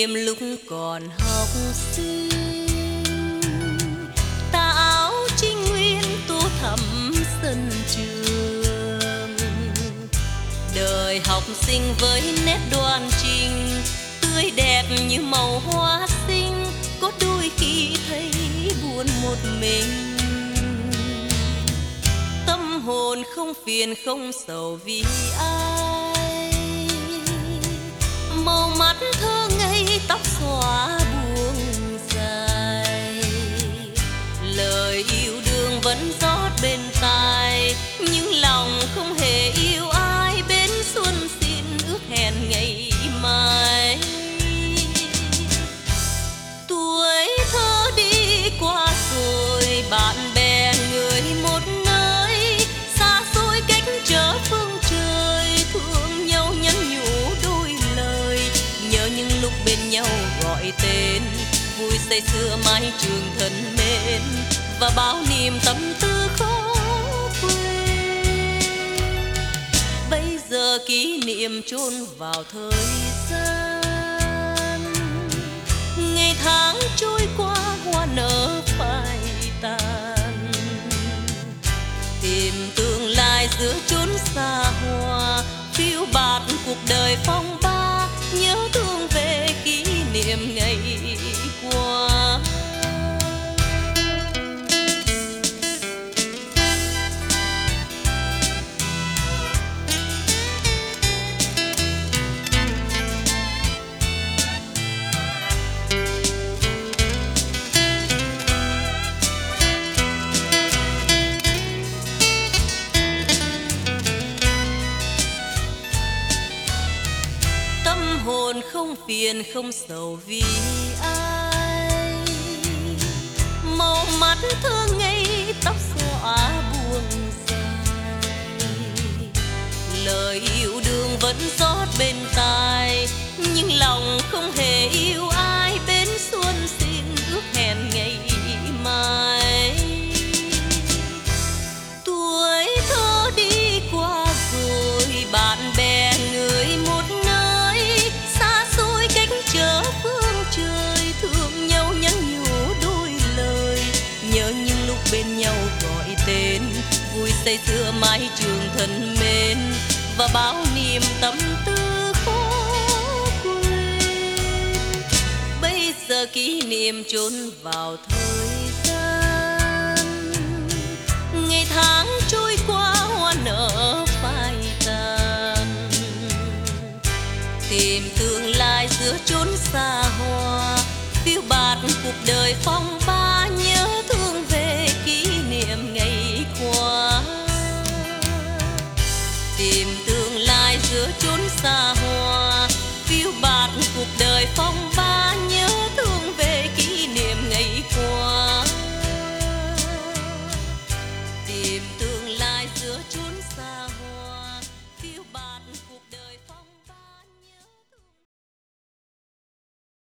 niệm lúc còn học sinh, tà áo trinh nguyên tô thắm sân trường. Đời học sinh với nét đoan trình, tươi đẹp như màu hoa xinh, có đôi khi thấy buồn một mình. Tâm hồn không phiền không sầu vì ai, màu mắt thơ ngây tóc xõa buông dài. Lời yêu đương vẫn rót bên tai, nhưng lòng không hề yêu ai. Bên xuân xin ước hẹn ngày mai. Tuổi thơ đi qua rồi, bạn bè người một nơi, xa xôi cách trở phương trời. Thương nhau nhắn nhủ đôi lời, nhớ những lúc bên nhau gọi tên. Vui say sưa mái trường thân mến, và bao niềm tâm tư khó quên. Bây giờ kỷ niệm chôn vào thời gian, ngày tháng trôi qua hoa nở phai tàn. Tìm tương lai giữa chốn xa hoa, phiêu bạt cuộc đời phong ba. Nhớ thương về kỷ niệm ngày qua. Hồn không phiền không sầu vì ai, màu mắt thơ ngây tóc xõa buông dài. Lời yêu đương vẫn rót bên tai, nhưng lòng không hề yêu ai. Bên xuân xin ước hẹn ngày mai. Tuổi thơ đi qua rồi, bạn bè người một nơi, xa xôi cách trở phương trời. Thương nhau nhắn nhủ đôi lời, nhớ những lúc bên nhau gọi tên. Vui say sưa mái trường thân mến, và bao niềm tâm tư khó quên. Bây giờ kỷ niệm chôn vào thời gian, ngày tháng trôi qua hoa nở phai tàn. Tìm tương lai giữa chốn xa hoa, phiêu bạt cuộc đời phong ba.